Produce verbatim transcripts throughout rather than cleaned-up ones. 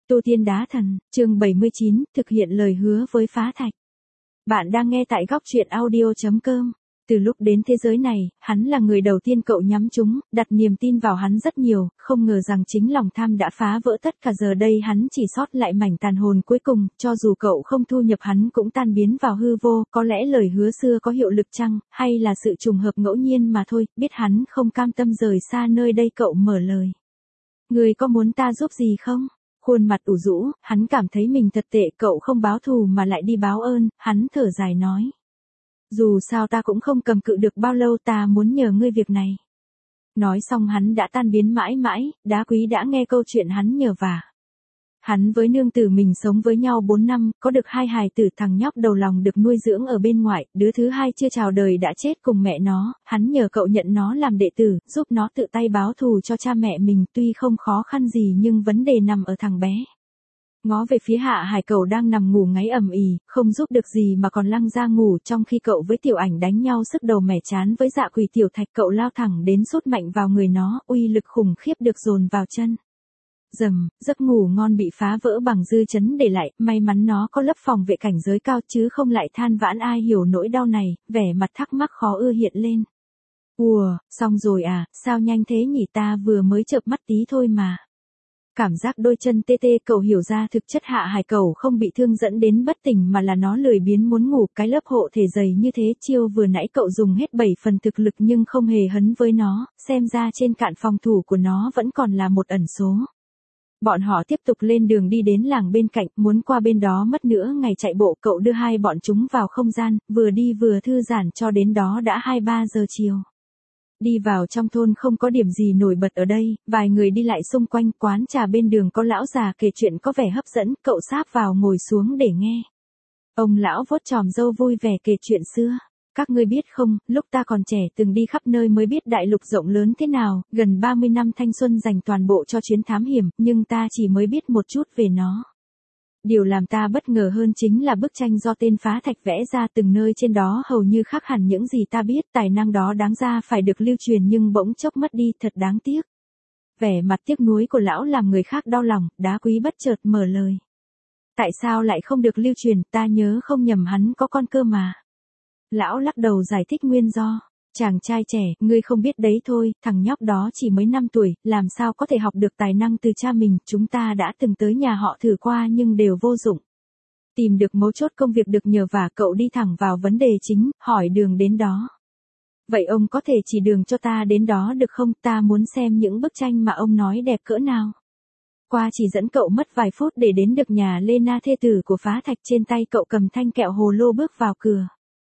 Tu Tiên Đá Thần, chương bảy mươi chín, thực hiện lời hứa với Phá Thạch. Bạn đang nghe tại góc truyện audio chấm com. Từ lúc đến thế giới này, hắn là người đầu tiên cậu nhắm trúng, đặt niềm tin vào hắn rất nhiều, không ngờ rằng chính lòng tham đã phá vỡ tất cả. Giờ đây hắn chỉ sót lại mảnh tàn hồn cuối cùng, cho dù cậu không thu nhập hắn cũng tan biến vào hư vô. Có lẽ lời hứa xưa có hiệu lực chăng, hay là sự trùng hợp ngẫu nhiên mà thôi. Biết hắn không cam tâm rời xa nơi đây, cậu mở lời. Người có muốn ta giúp gì không? Khuôn mặt ủ rũ, hắn cảm thấy mình thật tệ, cậu không báo thù mà lại đi báo ơn, hắn thở dài nói. Dù sao ta cũng không cầm cự được bao lâu, ta muốn nhờ ngươi việc này. Nói xong hắn đã tan biến mãi mãi. Đá Quý đã nghe câu chuyện hắn nhờ vả. Hắn với nương tử mình sống với nhau bốn năm, có được hai hài tử, thằng nhóc đầu lòng được nuôi dưỡng ở bên ngoài, đứa thứ hai chưa chào đời đã chết cùng mẹ nó, hắn nhờ cậu nhận nó làm đệ tử, giúp nó tự tay báo thù cho cha mẹ mình, tuy không khó khăn gì nhưng vấn đề nằm ở thằng bé. Ngó về phía Hạ Hải, cậu đang nằm ngủ ngáy ầm ĩ, không giúp được gì mà còn lăn ra ngủ, trong khi cậu với Tiểu Ảnh đánh nhau sức đầu mẻ chán với Dạ Quỳ Tiểu Thạch, cậu lao thẳng đến sút mạnh vào người nó, uy lực khủng khiếp được dồn vào chân. Dầm, giấc ngủ ngon bị phá vỡ bằng dư chấn để lại, may mắn nó có lớp phòng vệ cảnh giới cao chứ không lại than vãn ai hiểu nỗi đau này, vẻ mặt thắc mắc khó ưa hiện lên. Ùa, xong rồi à, sao nhanh thế nhỉ, ta vừa mới chợp mắt tí thôi mà. Cảm giác đôi chân tê tê, cậu hiểu ra thực chất Hạ Hải cậu không bị thương dẫn đến bất tỉnh mà là nó lười biếng muốn ngủ. Cái lớp hộ thể dày như thế, chiêu vừa nãy cậu dùng hết bảy phần thực lực nhưng không hề hấn với nó, xem ra trên cạn phòng thủ của nó vẫn còn là một ẩn số. Bọn họ tiếp tục lên đường đi đến làng bên cạnh, muốn qua bên đó mất nữa ngày chạy bộ. Cậu đưa hai bọn chúng vào không gian, vừa đi vừa thư giãn cho đến đó đã hai ba giờ chiều. Đi vào trong thôn không có điểm gì nổi bật ở đây, vài người đi lại xung quanh, quán trà bên đường có lão già kể chuyện có vẻ hấp dẫn, cậu sáp vào ngồi xuống để nghe. Ông lão vuốt chòm râu vui vẻ kể chuyện xưa. Các ngươi biết không, lúc ta còn trẻ từng đi khắp nơi mới biết đại lục rộng lớn thế nào, gần ba mươi năm thanh xuân dành toàn bộ cho chuyến thám hiểm, nhưng ta chỉ mới biết một chút về nó. Điều làm ta bất ngờ hơn chính là bức tranh do tên Phá Thạch vẽ ra, từng nơi trên đó hầu như khác hẳn những gì ta biết, tài năng đó đáng ra phải được lưu truyền nhưng bỗng chốc mất đi, thật đáng tiếc. Vẻ mặt tiếc nuối của lão làm người khác đau lòng. Đá Quý bất chợt mở lời. Tại sao lại không được lưu truyền, ta nhớ không nhầm hắn có con cơ mà. Lão lắc đầu giải thích nguyên do. Chàng trai trẻ, ngươi không biết đấy thôi, thằng nhóc đó chỉ mới năm tuổi, làm sao có thể học được tài năng từ cha mình, chúng ta đã từng tới nhà họ thử qua nhưng đều vô dụng. Tìm được mấu chốt công việc được nhờ vả, cậu đi thẳng vào vấn đề chính, hỏi đường đến đó. Vậy ông có thể chỉ đường cho ta đến đó được không, ta muốn xem những bức tranh mà ông nói đẹp cỡ nào. Qua chỉ dẫn cậu mất vài phút để đến được nhà Lena, thê tử của Phá Thạch, trên tay cậu cầm thanh kẹo hồ lô bước vào cửa.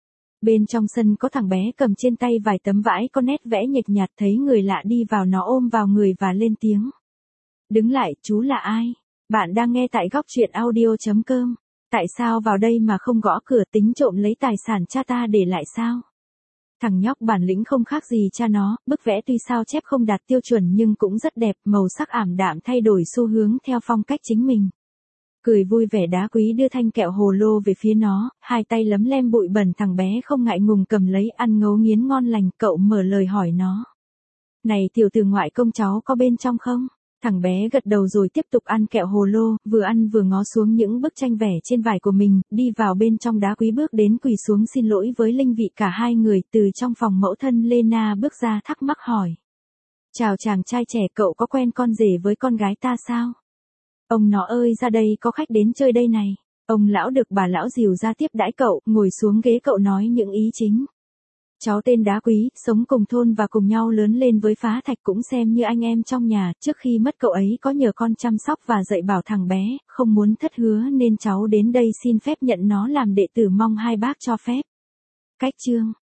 Bên trong sân có thằng bé cầm trên tay vài tấm vải có nét vẽ nhệch nhạt, thấy người lạ đi vào nó ôm vào người và lên tiếng. Đứng lại, chú là ai? Bạn đang nghe tại góc truyện audio chấm com. Tại sao vào đây mà không gõ cửa, tính trộm lấy tài sản cha ta để lại sao? Thằng nhóc bản lĩnh không khác gì cha nó, bức vẽ tuy sao chép không đạt tiêu chuẩn nhưng cũng rất đẹp, màu sắc ảm đạm thay đổi xu hướng theo phong cách chính mình. Cười vui vẻ, Đá Quý đưa thanh kẹo hồ lô về phía nó, hai tay lấm lem bụi bẩn, thằng bé không ngại ngùng cầm lấy ăn ngấu nghiến ngon lành. Cậu mở lời hỏi nó. Này tiểu tử, ngoại công cháu có bên trong không? Thằng bé gật đầu rồi tiếp tục ăn kẹo hồ lô, vừa ăn vừa ngó xuống những bức tranh vẽ trên vải của mình, đi vào bên trong. Đá Quý bước đến quỳ xuống xin lỗi với linh vị cả hai người. Từ trong phòng mẫu thân Lena bước ra thắc mắc hỏi. Chào chàng trai trẻ, cậu có quen con rể với con gái ta sao? Ông nó ơi, ra đây có khách đến chơi đây này. Ông lão được bà lão dìu ra tiếp đãi cậu, ngồi xuống ghế, cậu nói những ý chính. Cháu tên Đá Quý, sống cùng thôn và cùng nhau lớn lên với Phá Thạch, cũng xem như anh em trong nhà. Trước khi mất cậu ấy có nhờ con chăm sóc và dạy bảo thằng bé, không muốn thất hứa nên cháu đến đây xin phép nhận nó làm đệ tử, mong hai bác cho phép. Cách chương.